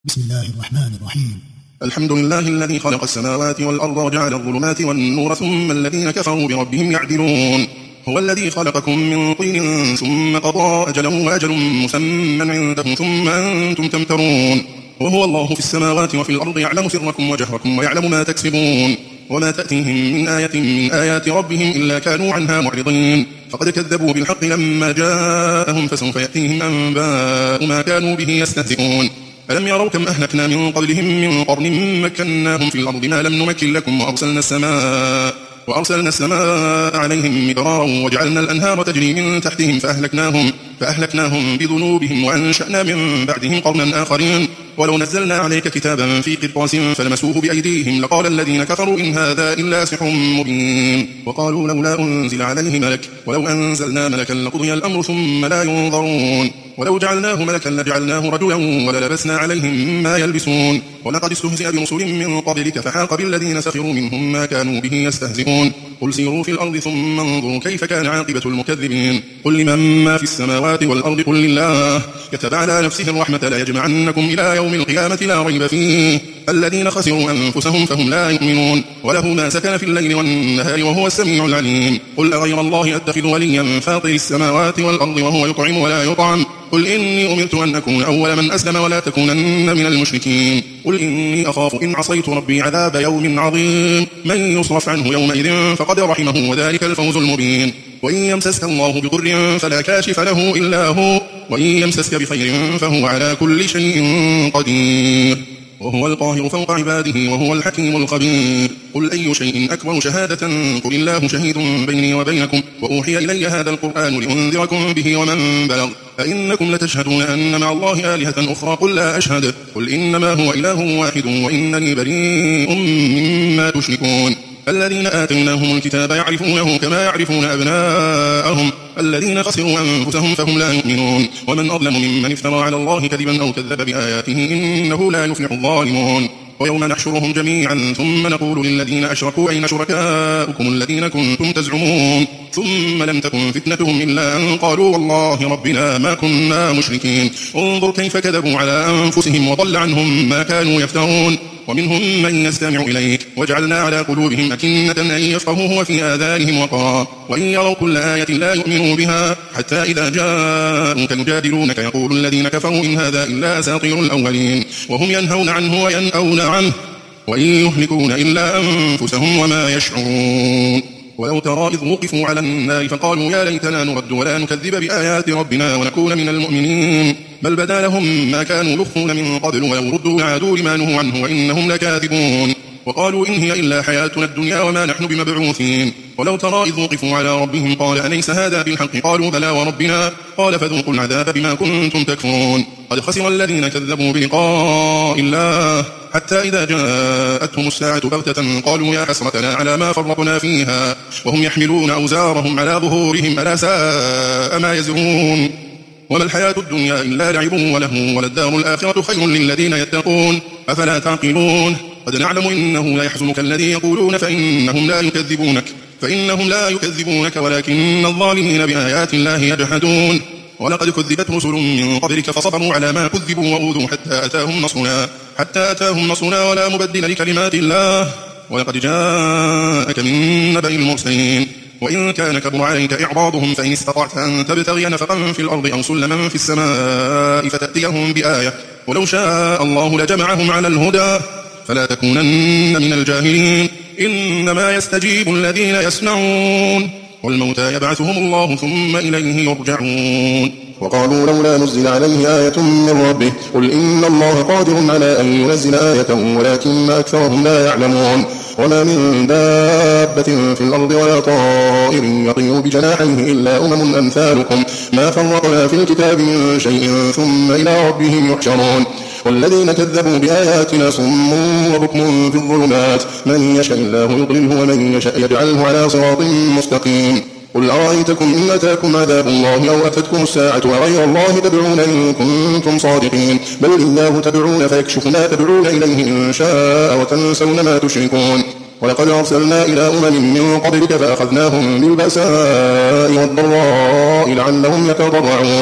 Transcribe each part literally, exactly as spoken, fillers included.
بسم الله الرحمن الرحيم. الحمد لله الذي خلق السماوات والأرض وجعل الظلمات والنور ثم الذين كفروا بربهم يعدلون. هو الذي خلقكم من طين ثم قضى أجلا وأجل مسمى عنده ثم أنتم تمترون. وهو الله في السماوات وفي الأرض يعلم سركم وجهركم ويعلم ما تكسبون. وما تأتيهم من آية من آيات ربهم إلا كانوا عنها معرضين. فقد كذبوا بالحق لما جاءهم فسوف يأتيهم أنباء ما كانوا به يستهزئون. ألم يروا كم أهلكنا من قبلهم من قرن مكناهم في الأرض ما لم نمكن لكم وأرسلنا السماء وأرسلنا السماء عليهم مدرارا وجعلنا الأنهار تجري من تحتهم فأهلكناهم, فأهلكناهم بذنوبهم وأنشأنا من بعدهم قرنا آخرين. ولو نزلنا عليك كتابا في قرطاس فلمسوه بأيديهم لقال الذين كفروا إن هذا إلا سحر مبين. وقالوا لولا أنزل عليه ملك ولو أنزلنا ملكا لقضي الأمر ثم لا ينظرون. ولو جعلناه ملكا لجعلناه رجلا وللبسنا عليهم ما يلبسون. ولقد استهزئ برسل من قبلك فحاق بالذين سخروا منهم ما كانوا به يستهزئون. قل سيروا في الأرض ثم انظروا كيف كان عاقبة المكذبين. قل لمن ما في السماوات والأرض قل لله كتب على نفسه الرحمة لا يجمعنكم إلى يوم القيامة لا ريب فيه الذين خسروا أنفسهم فهم لا يؤمنون. وله ما سكن في الليل والنهار وهو السميع العليم. قل أغير الله أتخذ وليا فاطر السماوات والأرض وهو يطعم ولا يطعم. قل إني أمرت أن أكون أول من أسلم ولا تكونن من المشركين. قل إني أخاف إن عصيت ربي عذاب يوم عظيم من يصرف عنه يومئذ فقد رحمه وذلك الفوز المبين. وإن يمسسك الله بضر فلا كاشف له إلا هو وإن يمسسك بخير فهو على كل شيء قدير وهو القاهر فوق عباده وهو الحكيم الخبير. قل أي شيء أكبر شهادة قل الله شهيد بيني وبينكم وأوحي إلي هذا القرآن لأنذركم به ومن بلغ أئنكم لتشهدون أن مع الله آلهة أخرى قل لا أشهد قل إنما هو إله واحد وإنني بريء مما تشركون. الذين آتيناهم الكتاب يعرفونه كما يعرفون أبناءهم الذين خسروا أنفسهم فهم لا يؤمنون. ومن أظلم ممن افترى على الله كذبا أو كذب بآياته إنه لا يفلح الظالمون. ويوم نحشرهم جميعا ثم نقول للذين أشركوا أين شركاؤكم الذين كنتم تزعمون ثم لم تكن فتنتهم إلا أن قالوا والله ربنا ما كنا مشركين. انظر كيف كذبوا على أنفسهم وضل عنهم ما كانوا يفترون. ومنهم من يستمع إليك وجعلنا على قلوبهم أكنة أن يفقهوه وفي آذانهم وقرا وإن يروا كل آية لا يؤمنوا بها حتى إذا جاءوك يجادلونك يقول الذين كفروا إن هذا إلا أساطير الأولين وهم ينهون عنه وينأون عنه وإن يهلكون إلا أنفسهم وما يشعرون. ولو ترى إذ وقفوا على النار فقالوا يا ليتنا نرد ولا نكذب بآيات ربنا ونكون من المؤمنين بل بدا لهم ما كانوا يخفون من قبل ولو ردوا لعادوا لما نهوا عنه وإنهم لكاذبون. وقالوا إن هي إلا حياتنا الدنيا وما نحن بمبعوثين. ولو ترى إذ وقفوا على ربهم قال أليس هذا بالحق قالوا بلى وربنا قال فذوقوا العذاب بما كنتم تكفرون. قد خسر الذين كذبوا بلقاء الله حتى إذا جاءتهم الساعة بغتة قالوا يا حسرتنا على ما فرطنا فيها وهم يحملون أوزارهم على ظهورهم ألا ساء ما يزرون. وما الحياة الدنيا إلا لعب وله وللدار الآخرة خير للذين يتقون أفلا تعقلون. قد نعلم إنه لا يحزنك الذي يقولون فإنهم لا يكذبونك فإنهم لا يكذبونك ولكن الظالمين بآيات الله يجحدون. ولقد كذبت رسل من قبلك فصبروا على ما كذبوا وأوذوا حتى أتاهم نصرنا حتى أتاهم نصرنا ولا مبدل لكلمات الله ولقد جاءك من نبأ المرسلين. وإن كان كبر عليك إعراضهم فإن استطعت أن تبتغي نفقا في الأرض أو سلما في السماء فتأتيهم بآية ولو شاء الله لجمعهم على الهدى فلا تكونن من الجاهلين. إنما يستجيب الذين يسمعون والموتى يبعثهم الله ثم إليه يرجعون. وقالوا لولا نزل عليه آية من ربه قل إن الله قادر على أن ينزل آية ولكن أكثرهم لا يعلمون. وما من دابة في الأرض ولا طائر يطير بجناحيه إلا أمم أمثالكم ما فرطنا في الكتاب من شيء ثم إلى ربهم يحشرون. والذين كذبوا بآياتنا صم وبكم في الظلمات من يشاء الله يضلله ومن يشاء يجعله على صراط مستقيم. قل أرأيتكم إن أتاكم عذاب الله أو أتتكم الساعة وغير الله تدعون إن كنتم صادقين بل إياه تدعون فيكشف ما تدعون إليه إن شاء وتنسون ما تشركون. ولقد أرسلنا إلى أمم من قبلك فأخذناهم بالبأساء والضراء لعلهم يتضرعون.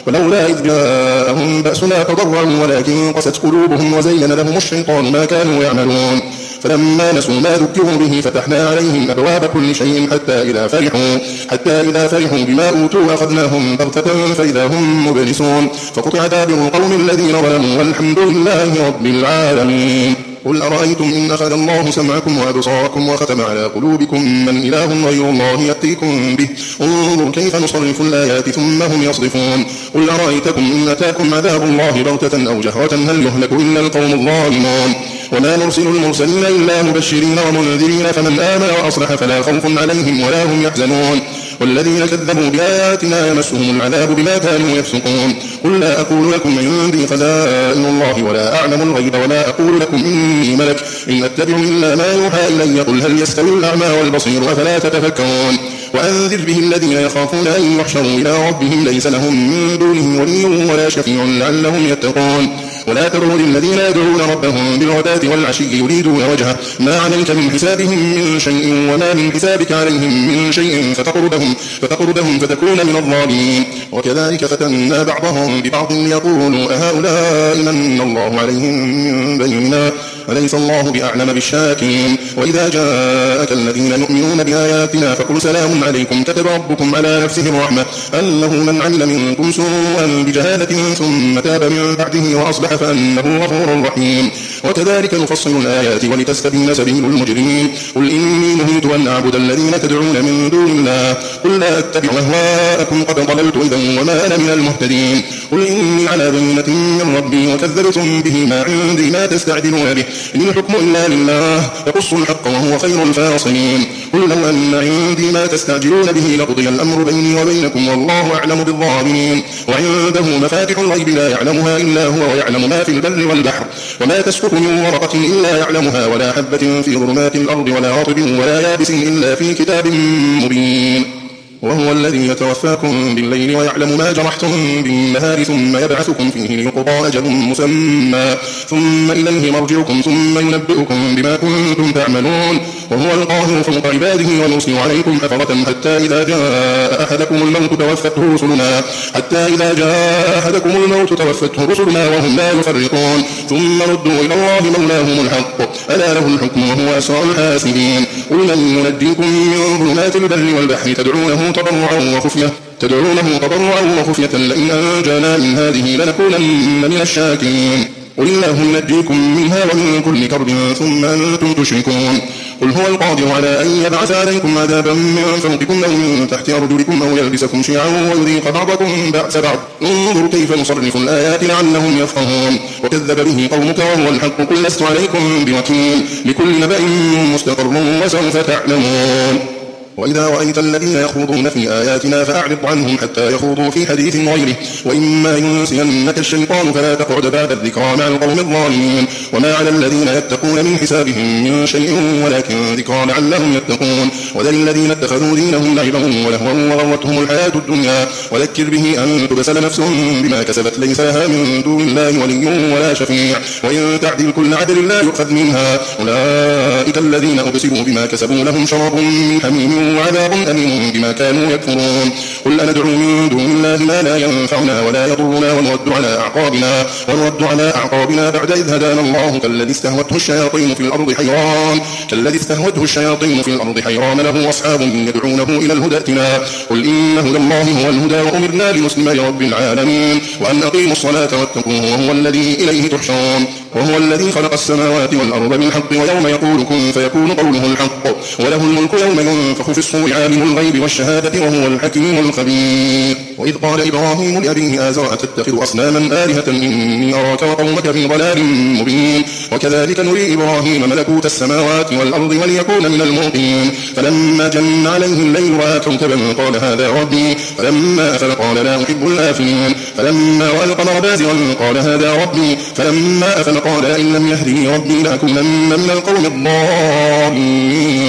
ولولا إذ جاءهم بأسنا تضرعوا ولكن قست قلوبهم وزين لهم الشيطان ما كانوا يعملون فلما نسوا ما ذكروا به فتحنا عليهم أبواب كل شيء حتى إذا فرحوا, حتى إذا فرحوا بما أوتوا أخذناهم بغتة فإذا هم مبلسون فقطع دابر القوم الذين ظلموا والحمد لله رب العالمين. قل أرأيتم إن أخذ الله سمعكم وأبصاركم وختم على قلوبكم من إله غير الله يأتيكم به انظر كيف نصرف الآيات ثم هم يصرفون. قل أرأيتكم إن أتاكم عذاب الله بغتة أو جهرة هل يهلك إلا القوم الظالمون وما نرسل المرسلين إلا مبشرين ومنذرين فمن آمن وأصلح فلا خوف عليهم ولا هم يحزنون والذين كذبوا بآياتنا يمسهم العذاب بما كانوا يفسقون. قل لا أقول لكم عندي خزائن الله ولا أعلم الغيب ولا أقول لكم إني ملك إن أتبع إلا ما يوحى إلي قل هل يستوي الأعمى والبصير أفلا تتفكرون. وأنذر به الذين يخافون أن يحشروا إلى ربهم ليس لهم من دونه ولي ولا شفيع لعلهم يتقون. ولا تطرد الذين يدعون ربهم بالغداة والعشي يريدون وجهه ما عليك من حسابهم من شيء وما من حسابك عليهم من شيء فتقربهم, فتقربهم فتكون من الظالمين. وكذلك فتنا بعضهم ببعض ليقولوا أهؤلاء من الله عليهم من بيننا أليس الله بأعلم بالشاكرين. وإذا جاءك الذين يؤمنون بآياتنا فقل سلام عليكم كتب ربكم على نفسه الرحمة أنه من عمل منكم سوءا بجهالة ثم تاب من بعده وأصلح فأنه غفور رحيم. وكذلك نفصل الآيات ولتستبين سبيل المجرمين. قل إني نهيت أن أعبد الذين تدعون من دون الله قل لا أتبع أهواءكم قد ضللت إذا وما أنا من المهتدين. قل إني على بينة من ربي وكذبتم به ما عندي ما تستعجلون به إن الحكم إلا لله يقص الحق وهو خير الفاصلين. قل لو أن عندي ما تستعجلون به لقضي الأمر بيني وبينكم والله أعلم بالظالمين. وعنده مفاتح الغيب لا يعلمها إلا هو ويعلم ما في البر والبحر وما تسقط من ورقة إلا يعلمها ولا حبة في ظلمات الأرض ولا رطب ولا يابس إلا في كتاب مبين. وهو الذي يتوفاكم بالليل ويعلم ما جرحتم بالنهار ثم يبعثكم فيه ليقضى أجل مسمى ثم إليه مرجعكم ثم ينبئكم بما كنتم تعملون. وهو القاهر فوق عباده ويرسل عليكم حفظة حتى إذا جاء أحدكم الموت توفته رسلنا حتى إذا جاء أحدكم الموت توفته رسلنا وهم لا يفرطون ثم ردوا إلى الله مولاهم الحق ألا له الحكم وهو أسرع الحاسبين. قل من ينجيكم من ظلمات البر والبحر تدعونه تضرعا وخفية تدعونه تضرعا وخفية لئن أنجانا من هذه لنكونن من الشاكرين. قل الله ينجيكم منها ومن كل كرب ثم أنتم تشركون. قل هو القادر على أن يبعث عليكم عذابا من فوقكم أو من تحت أرجلكم أو يلبسكم شيعا ويذيق بعضكم بأس بعض انظر كيف نصرف الآيات لعلهم يفقهون. وكذب به قومك وهو الحق قل لست عليكم بوكيل لكل نبأ مستقر وسوف تعلمون. وإذا رأيت الذين يخوضون في آياتنا فأعرض عنهم حتى يخوضوا في حديث غيره وإما ينسينك الشيطان فلا تقعد بعد الذكرى مع القوم الظالمين. وما على الذين يتقون من حسابهم من شيء ولكن ذكرى لعلهم يتقون. وذل الذين اتخذوا دينهم لعبا ولهوا وغرتهم الحياة الدنيا وذكر به أن تبسل نفس بما كسبت ليس لها من دون الله ولي ولا شفيع وإن تعدل كل عدل لا يؤخذ منها أولئك الذين أبسلوا بما كسبوا لهم شراب من حميم وعذاب أليم بما كانوا يكفرون. قل أندعو من دون الله ما لا ينفعنا ولا يضرنا ونرد على أعقابنا ونرد على أعقابنا بعد إذ هدانا الله كالذي استهوته الشياطين في الأرض حيران كالذي استهوته الشياطين في الأرض حيران له أصحاب يدعونه إلى الهدى ائتنا. قل إن هدى الله هو الهدى وأمرنا لنسلم لرب العالمين وأن أقيموا الصلاة واتقوه وهو الذي إليه تحشرون. وهو الذي خلق السماوات والأرض بالحق ويوم يقول كن فيكون قوله الحق وله الملك يوم ينفخ في الصور عالم الغيب والشهادة وهو الحكيم الخبير. وإذ قال إبراهيم لأبيه آزر أتتخذ أصناما آلهة إني أراك وقومك في ضلال مبين. وكذلك نري إبراهيم ملكوت السماوات والأرض وليكون من الموقنين. فلما جن عليه الليل رأى كوكبا قال هذا ربي فلما أفل قال لا أحب الآفلين. فلما رأى القمر بازغا قال هذا ربي فلما أفل قال إن لم يهدني ربي لأكونن من القوم الضالين.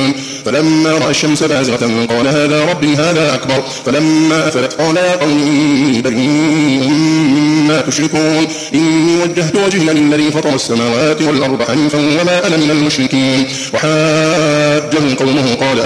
فلما رأى الشمس بازغة قال هذا ربي هذا أكبر فلما أفلت قال يا قوم إني بريء مما تشركون إني وجهت وجهي للذي فطر السماوات والأرض حنيفا وما أنا من المشركين وحاجه قومه قال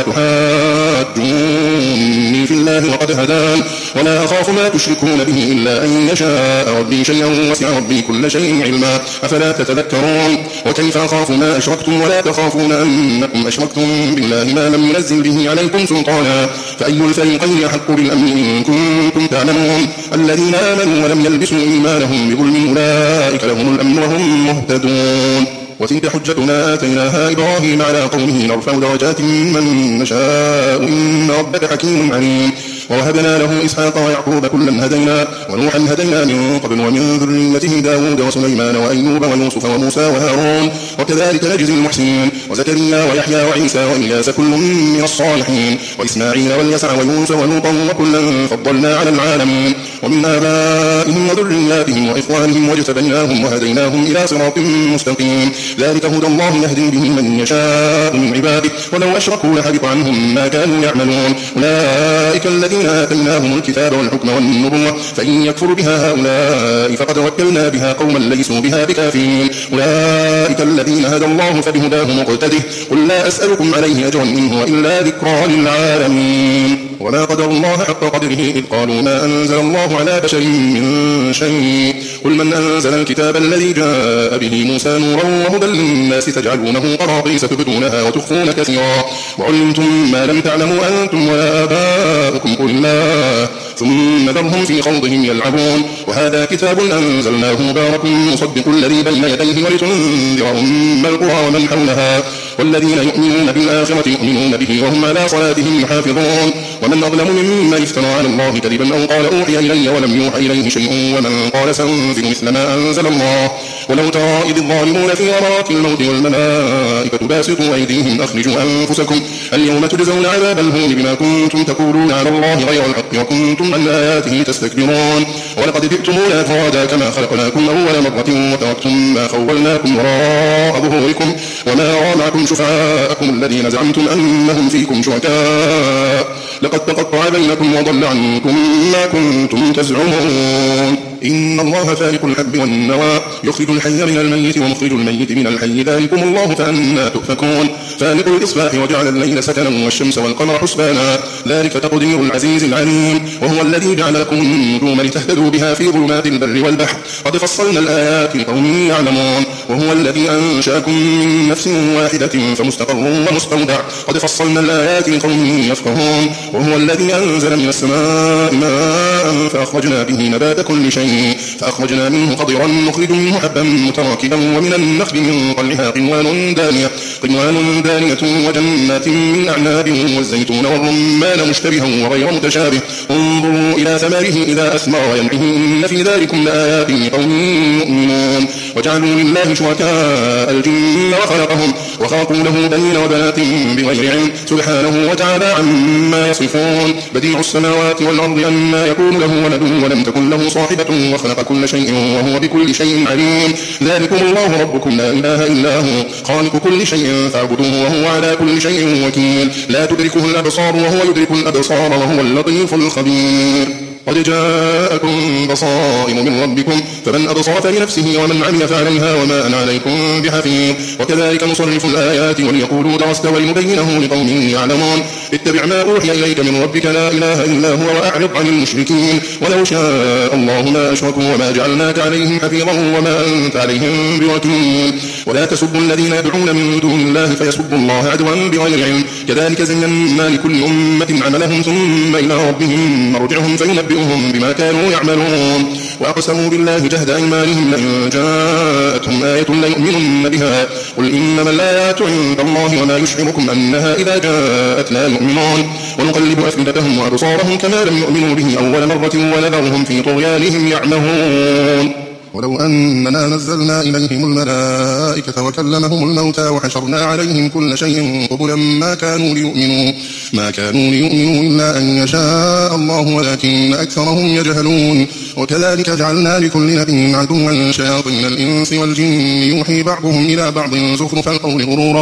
أتحاجوني في الله وقد هدان ولا أخاف ما تشركون به إلا أن يشاء ربي شيئا وسع ربي كل شيء علما أفلا تتذكرون وكيف أخاف ما أشركتم ولا تخافون أنكم أشركتم بالله ما لم ينزل به عليكم سلطانا فأي الفريقين أحق بالأمن إن كنتم تعلمون الذين آمنوا ولم يلبسوا إيمانهم بظلم أولئك لهم الأمن وهم مهتدون وتلك حجتنا آتيناها إبراهيم على قومه نرفع درجات من نشاء إن ربك حكيم عليم ووهبنا له إسحاق ويعقوب كلا هدينا ونوحا هدينا من قبل ومن ذريته داود وسليمان وأيوب ويوسف وموسى وهارون وكذلك نجزي المحسنين وزكريا ويحيى وعيسى وإلياس كل من الصالحين وإسماعيل واليسع ويوسف ولوطا وكلا فضلنا على العالمين ومن آبائهم وذرياتهم وإخوانهم واجتبيناهم وهديناهم إلى صراط مستقيم ذلك هدى الله يهدي به من يشاء من عباده ولو أشركوا لحبط عنهم ما كانوا يعملون أولئك الذين آتيناهم الكتاب والحكم والنبوة فإن يكفر بها هؤلاء فقد وكلنا بها قوما ليسوا بها بكافرين أولئك الذين هدى الله فبهداه مقتده قل لا أسألكم عليه أجرا إن هو إلا ذكرى للعالمين وما قدر الله حق قدره إذ قالوا ما أنزل الله على بشر من شيء قل من أنزل الكتاب الذي جاء به موسى نورا وهدى للناس تجعلونه قراطيس تبدونها وتخفون كثيرا وعلمتم ما لم تعلموا أنتم ولا آباؤكم قل الله ثم ذرهم في خوضهم يلعبون وهذا كتاب أنزلناه مبارك مصدق الذي بين يديه ولتنذر أم القرى ومن حولها والذين يؤمنون بالآخرة يؤمنون به وهم على صلاتهم يحافظون ومن أظلم ممن افترى على الله كذبا أو قال أوحي إلي ولم يوحى إليه شيء ومن قال سأنزل مثل ما أنزل الله ولو ترى إذ الظالمون في غمرات الموت والملائكة باسطوا أيديهم أخرجوا أنفسكم اليوم تجزون عذاب الهون بما كنتم تقولون على الله غير الحق وكنتم عن آياته تستكبرون ولقد جئتمونا فرادا كما خلقناكم أول مرة وتركتم ما خولناكم وراء ظهوركم وما رأى معكم شفعاءكم الذين زعمتم أنهم فيكم شركاء لقد تقطع بينكم وضل عنكم ما كنتم تزعمون إن الله فالق الحب والنوى يخرج الحي من الميت ومخرج الميت من الحي ذلكم الله فأنا تؤفكون فالق الإصباح وجعل الليل سكنا والشمس والقمر حسبانا ذلك تقدير العزيز العليم وهو الذي جعل لكم النجوم لتهتدوا بها في ظلمات البر والبحر قد فصلنا الآيات لقوم يعلمون وهو الذي أنشأكم من نفس واحدة فمستقر ومستودع قد فصلنا الآيات لقوم يفقهون وهو الذي أنزل من السماء ماء فأخرجنا به نبات كل شيء فأخرجنا منه قطرا نخرج منه حبا متراكبا ومن النخل من طلعها قنوان دانية قنوان دانية وجنات من أعناب والزيتون والرمان مشتبها وغير متشابه انظروا إلى ثمره إذا أثمر وينعه إن في ذلكم لآيات لقوم يؤمنون وجعلوا لله شركاء الجن وخلقهم وخلقوا له بنين وبنات بغير علم سبحانه وتعالى عما يصفون بديع السماوات والأرض أنى يكون له ولد ولم تكن له صاحبة وخلق كل شيء وهو بكل شيء عليم ذلكم الله ربكم لا إله إلا هو خالق كل شيء فاعبدوه وهو على كل شيء وكيل لا تدركه الأبصار وهو يدرك الأبصار وهو اللطيف الخبير قد جاءكم بصائر من ربكم فمن أبصر فلنفسه ومن عمل فعليها وما أنا عليكم بحفيظ وكذلك نصرف الآيات وليقولوا درست ولنبينه لقوم يعلمون اتبع ما أوحي إليك من ربك لا إله إلا هو وأعرض عن المشركين ولو شاء الله ما أشركوا وما جعلناك عليهم حفيظا وما أنت عليهم بوكيل ولا تسبوا الذين يدعون من دون الله فيسبوا الله عدوا بغير علم كذلك زينا لكل أمة عملهم ثم إلى ربهم مرجعهم فينبئهم بما كانوا يعملون وأقسموا بالله جهد أيمانهم لئن جاءتهم آية ليؤمنن بها قل إنما الآيات عند الله وما يشعركم أنها إذا جاءت لا يؤمنون ونقلب أفئدتهم وأبصارهم كما لم يؤمنوا به أول مرة ونذرهم في طغيانهم يعمهون ولو أننا نزلنا إليهم الملائكة وكلمهم الموتى وحشرنا عليهم كل شيء قبلا ما كانوا ليؤمنوا ما كانوا ليؤمنوا إلا أن يشاء الله ولكن أكثرهم يجهلون وكذلك جعلنا لكل نبي عدوا شياطين الإنس والجن يوحي بعضهم إلى بعض زخرف القول غرورا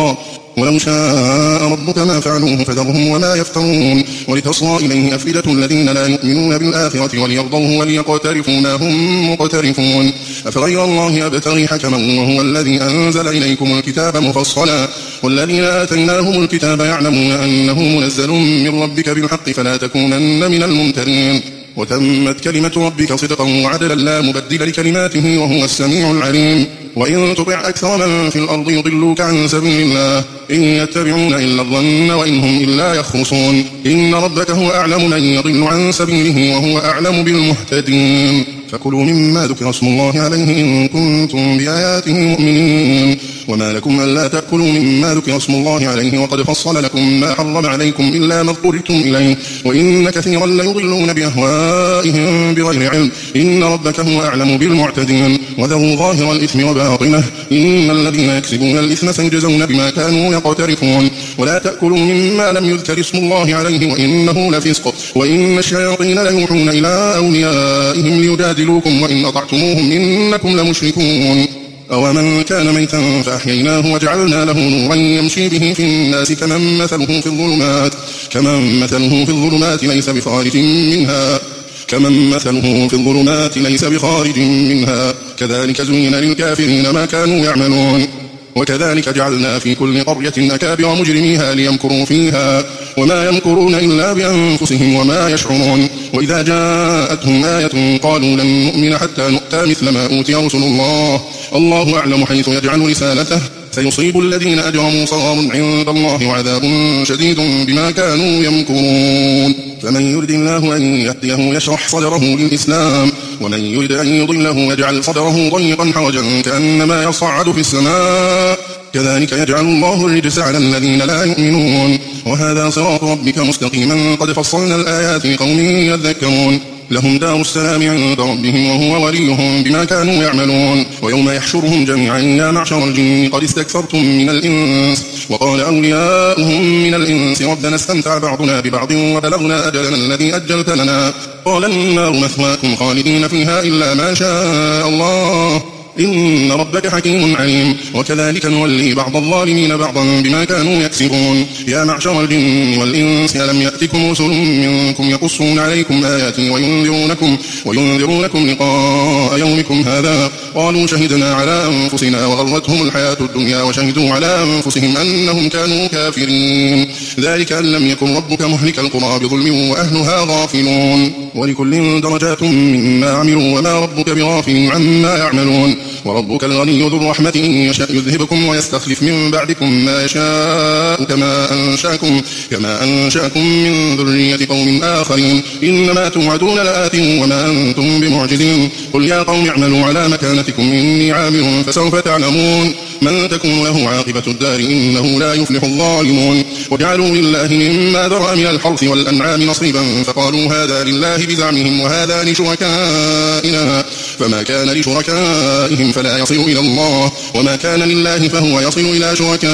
ولو شاء ربك ما فعلوه فذرهم وما يفترون ولتصغى إليه أفئدة الذين لا يؤمنون بالآخرة وليرضوه وليقترفوا ما هم مقترفون أفغير الله أبتغي حكما وهو الذي أنزل إليكم الكتاب مفصلا والذين آتيناهم الكتاب يعلمون أنه منزل من ربك بالحق فلا تكونن من الممترين وتمت كلمة ربك صدقا وعدلا لا مبدل لكلماته وهو السميع العليم وإن تطع أكثر من في الأرض يضلوك عن سبيل الله إن يتبعون إلا الظن وإن هم إلا يخرصون إن ربك هو أعلم من يضل عن سبيله وهو أعلم بالمهتدين فكلوا مما ذكر اسم الله عليه إن كنتم بآياته مؤمنين وما لكم ألا تأكلوا مما ذكر اسم الله عليه وقد فصل لكم ما حرم عليكم إلا ما اضطررتم إليه وإن كثيرا ليضلون بأهوائهم بغير علم إن ربك هو أعلم بالمعتدين وذروا ظاهر الإثم وباطنه إن الذين يكسبون الإثم سيجزون بما كانوا يقترفون ولا تأكلوا مما لم يذكر اسم الله عليه وإنه لفسق وإن الشياطين ليوحون إلى أوليائهم ليجادلوكم وإن أطعتموهم إنكم لمشركون أومن كان ميتا فأحييناه وجعلنا له نورا يمشي به في الناس كمن مثله في الظلمات كمن مثله في الظلمات ليس بخارج منها كمن مثله في الظلمات ليس بخارج منها كذلك زين للكافرين ما كانوا يعملون وكذلك جعلنا في كل قرية أكابر مجرميها ليمكروا فيها وما يمكرون إلا بأنفسهم وما يشعرون وإذا جاءتهم آية قالوا لن نؤمن حتى نؤتى مثل ما أوتي رسل الله الله أعلم حيث يجعل رسالته سيصيب الذين أجرموا صغار عند الله وعذاب شديد بما كانوا يمكرون فمن يرد الله أن يهديه يشرح صدره للإسلام ومن يرد أن يضله يجعل صدره ضيقا حرجا كأنما يصعد في السماء كذلك يجعل الله الرجس على الذين لا يؤمنون وهذا صراط ربك مستقيما قد فصلنا الآيات لقوم يذكرون لهم دار السلام عند ربهم وهو وليهم بما كانوا يعملون ويوم يحشرهم جميعا يا معشر الجن قد استكثرتم من الإنس وقال أولياؤهم من الإنس ربنا استمتع بعضنا ببعض وبلغنا أجلنا الذي أجلت لنا قال النار مثواكم خالدين فيها إلا ما شاء الله إن ربك حكيم عليم وكذلك نولي بعض الظالمين بعضا بما كانوا يكسبون يا معشر الجن والإنس ألم يأتكم رسل منكم يقصون عليكم آياتي وينذرونكم, وينذرونكم لقاء يومكم هذا قالوا شهدنا على أنفسنا وغرتهم الحياة الدنيا وشهدوا على أنفسهم أنهم كانوا كافرين ذلك أن لم يكن ربك مهلك القرى بظلم وأهلها غافلون ولكل درجات مما عملوا وما ربك بغافل عما يعملون وربك الغني ذو الرحمة إن يشاء يذهبكم ويستخلف من بعدكم ما يشاء كما أنشأكم, كما أنشأكم من ذرية قوم آخرين إنما توعدون لآت وما أنتم بمعجزين قل يا قوم اعملوا على مكانتكم إني عامل فسوف تعلمون من تكون له عاقبة الدار إنه لا يفلح الظالمون وجعلوا لله مما ذرأ من الحرث والأنعام نصيبا فقالوا هذا لله بزعمهم وهذا لشركائنا فما كان لشركائهم فلا يصل إلى الله وما كان لله فهو يصل إلى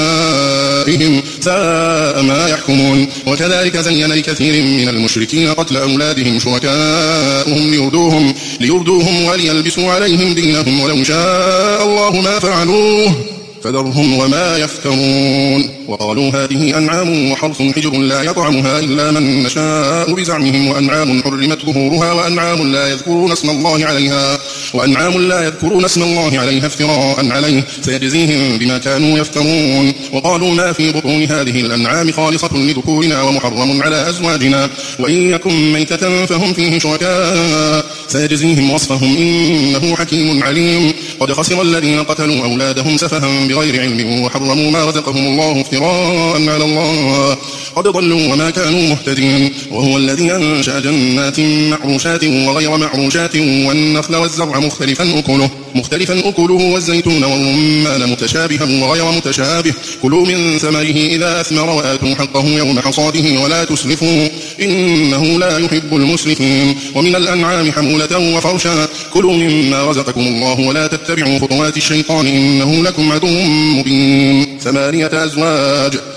شركائهم ساء ما يحكمون وكذلك زين لكثير من المشركين قتل أولادهم شركاؤهم ليردوهم, ليردوهم وليلبسوا عليهم دينهم ولو شاء الله ما فعلوه فذرهم وما يفترون وقالوا هذه أنعام وحرث حجر لا يطعمها إلا من نشاء بزعمهم وأنعام حرمت ظهورها وأنعام لا يذكرون اسم الله عليها وأنعام لا يذكرون اسم الله عليها افتراء عليه سيجزيهم بما كانوا يفترون وقالوا ما في بطون هذه الأنعام خالصة لذكورنا ومحرم على أزواجنا وإن يكن ميتة فهم فيه شركاء سيجزيهم وصفهم إنه حكيم عليم قد خسر الذين قتلوا أولادهم سفها بغير علم وحرموا ما رزقهم الله افتراء على الله قد ضلوا وما كانوا مهتدين وهو الذي أنشأ جنات معروشات وغير معروشات والنخل والزرع مختلفا أكله مختلفا أكله والزيتون والرمان متشابها وغير متشابه كلوا من ثمره إذا أثمر وآتوا حقه يوم حصاده ولا تسرفوا إنه لا يحب المسرفين ومن الأنعام حمولة وفرشا كلوا مما رزقكم الله ولا تتبعوا خطوات الشيطان إنه لكم عدو مبين ثمانية أزواج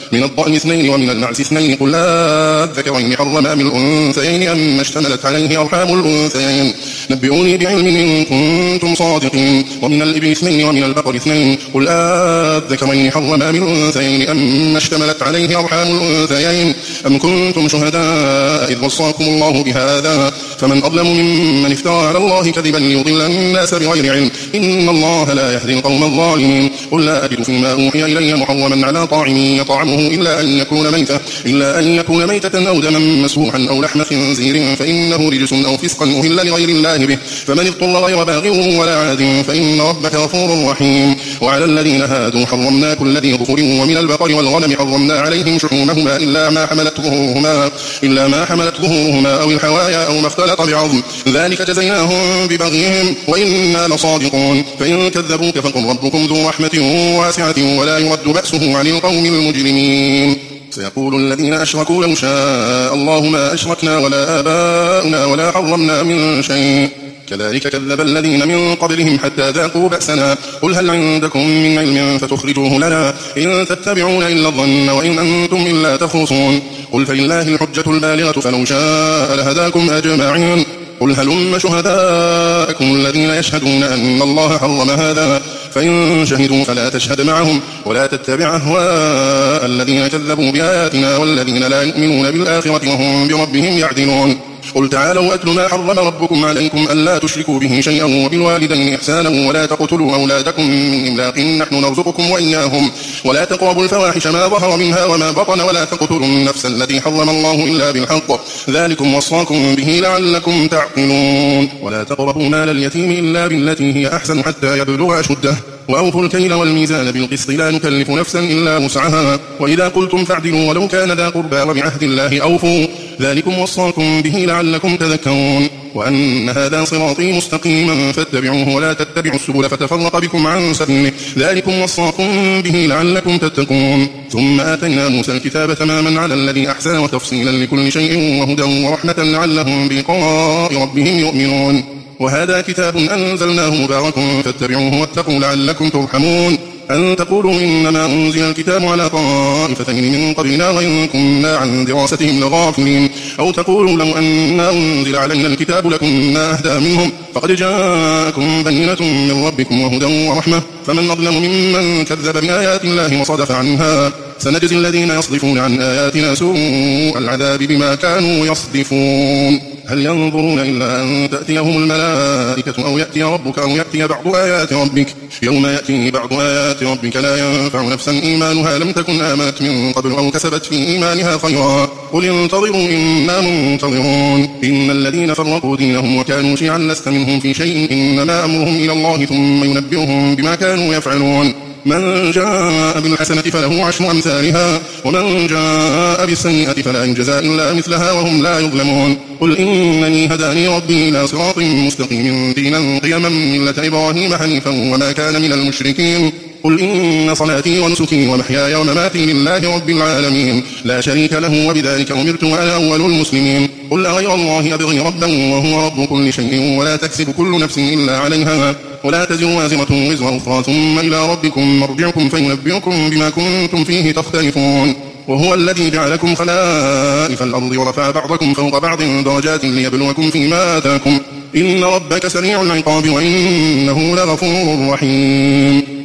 من الضأن اثنين ومن المعز اثنين قل أذكرين حرم أم الأنثيين أم اشتملت عليه أرحام الأنثيين نبئوني بعلم إن كنتم صادقين ومن الإبل اثنين ومن البقر اثنين قل أذكرين حرم أم الأنثيين أم اشتملت عليه أرحام الأنثيين أم كنتم شهداء إذ وصاكم الله بهذا فمن أظلم ممن افترى على الله كذبا ليضل الناس بغير علم إن الله لا يهدي القوم الظالمين قل لا أجد فيما أوحي إلي محرما على طاعم يطعمه إلا أن يكون ميتة إلا أن يكون ميتة أو دما مسفوحا أو لحم خنزير فإنه رجس أو فسقا أهل لغير الله به فمن اضطر غير باغ ولا عاد فإن ربك غفور رحيم وعلى الذين هادوا حرمنا كل ذي ظفر ومن البقر والغنم حرمنا عليهم شحومهما إلا ما حملت ظهورهما إلا ما حملت ظهورهما أو الحوايا أو ما اختلط بعظم ذلك جزيناهم ببغيهم وإنا لصادقون فإن كذبوك فقل ربكم ذو رحمة واسعة ولا يرد بأسه عن القوم المجرمين سيقول الذين أشركوا لو شاء الله ما أشركنا ولا آباؤنا ولا حرمنا من شيء كذلك كذب الذين من قبلهم حتى ذاقوا بأسنا قل هل عندكم من علم فتخرجوه لنا إن تتبعون إلا الظن وإن أنتم إلا تخرصون قل فلله الحجة البالغة فلو شاء لهداكم أجمعين قل هلم شهداءكم الذين يشهدون أن الله حرم هذا فإن شهدوا فلا تشهد معهم ولا تتبع أهواء الذين كذبوا بآياتنا والذين لا يؤمنون بالآخرة وهم بربهم يعدلون قل تعالوا أتل ما حرم ربكم عليكم ألا تشركوا به شيئا وبالوالدين إحسانا ولا تقتلوا أولادكم من إملاق نحن نرزقكم وإياهم ولا تقربوا الفواحش ما ظهر منها وما بطن ولا تقتلوا النفس التي حرم الله إلا بالحق ذلكم وصاكم به لعلكم تعقلون ولا تقربوا مال اليتيم إلا بالتي هي أحسن حتى يبلغ أشده وأوفوا الكيل والميزان بالقسط لا نكلف نفسا إلا وسعها وإذا قلتم فاعدلوا ولو كان ذا قربى وبعهد الله أوفوا ذلكم وصاكم به لعلكم تذكرون وأن هذا صراطي مستقيما فاتبعوه ولا تتبعوا السبل فتفرق بكم عن سبيله ذلكم وصاكم به لعلكم تتقون ثم آتينا موسى الكتاب تماما على الذي أحسن وتفصيلا لكل شيء وهدى ورحمة لعلهم بلقاء ربهم يؤمنون وهذا كتاب أنزلناه مبارك فاتبعوه واتقوا لعلكم ترحمون أن تقولوا إنما أنزل الكتاب على طائفتين من قبلنا وإن كنا عن دراستهم لغافلين أو تقولوا لو أننا أنزل علينا الكتاب لكنا أهدى منهم فقد جاءكم بينة من ربكم وهدى ورحمة فمن أظلم ممن كذب بآيات الله وصدف عنها سنجزي الذين يصدفون عن آياتنا سوء العذاب بما كانوا يصدفون هل ينظرون إلا أن تأتيهم الملائكة أو يأتي ربك أو يأتي بعض آيات ربك يوم يأتي بعض آيات ربك لا ينفع نفسا إيمانها لم تكن آمنت من قبل أو كسبت في إيمانها خيرا قل انتظروا إنا منتظرون إن الذين فرقوا دينهم وكانوا شيعا لست منهم في شيء إنما أمرهم إلى الله ثم ينبئهم بما كانوا يفعلون من جاء بالحسنة فله عشر أمثالها ومن جاء بالسيئة فلا يجزى إلا مثلها وهم لا يظلمون قل إنني هداني ربي إلى صراط مستقيم دينا قيما ملة إبراهيم حنيفا وما كان من المشركين قل إن صلاتي ونسكي ومحياي ومماتي لله رب العالمين لا شريك له وبذلك أمرت وأنا أول المسلمين قل أغير الله أبغي ربا وهو رب كل شيء ولا تكسب كل نفس إلا عليها ولا تزر وازرة وزر أخرى ثم إلى ربكم مرجعكم فينبئكم بما كنتم فيه تختلفون وهو الذي جعلكم خلائف الأرض ورفع بعضكم فوق بعض درجات ليبلوكم فيما آتاكم إن ربك سريع العقاب وإنه لغفور رحيم